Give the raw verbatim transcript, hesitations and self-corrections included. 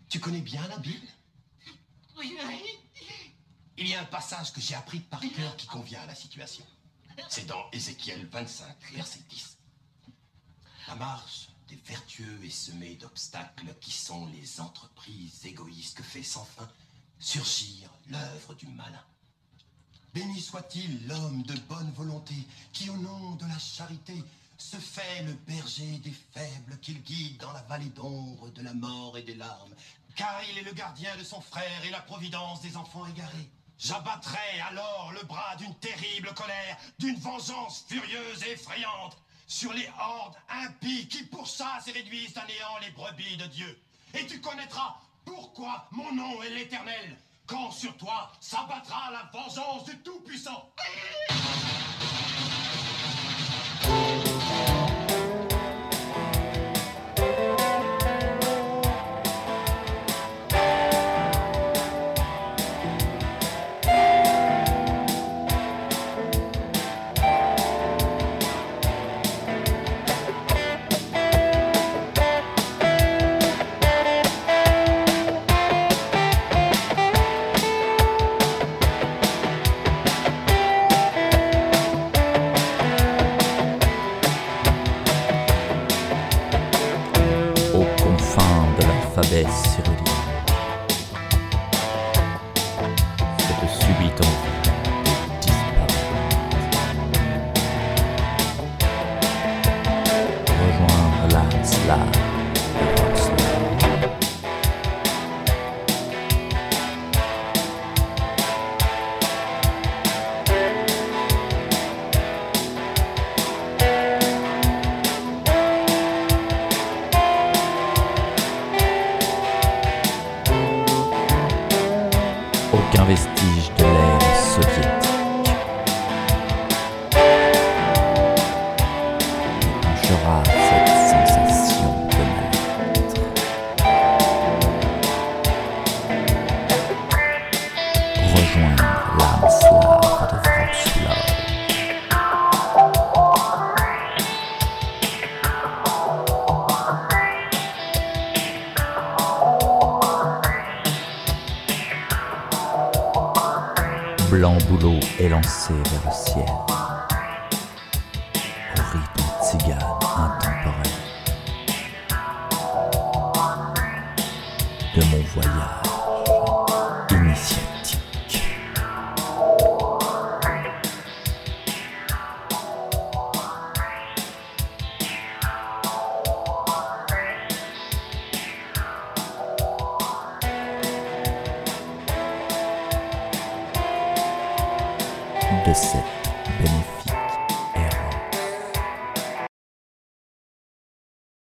Tu connais bien la Bible? Oui, oui. Il y a un passage que j'ai appris par cœur qui convient à la situation. C'est dans Ézéchiel vingt-cinq, verset dix. La marche des vertueux est semée d'obstacles qui sont les entreprises égoïstes que fait sans fin surgir l'œuvre du malin. Béni soit-il l'homme de bonne volonté qui, au nom de la charité, se fait le berger des faibles qu'il guide dans la vallée d'ombre de la mort et des larmes. Car il est le gardien de son frère et la providence des enfants égarés. J'abattrai alors le bras d'une terrible colère, d'une vengeance furieuse et effrayante, sur les hordes impies qui pourchassent et réduisent à néant les brebis de Dieu. Et tu connaîtras pourquoi mon nom est l'Éternel, quand sur toi s'abattra la vengeance du Tout-Puissant. cyrillique. Cette subite envie de disparaître. Rejoindre l'âme slave de Wrocław. Aucun vestige de l'ère soviétique n'épanchera cette sensation de mal-être. Rejoindre l'âme slave de Wrocław. Blanc bouleau élancé vers le ciel, au rythme tzigane intemporel de mon voyage initiatique. De cette bénéfice.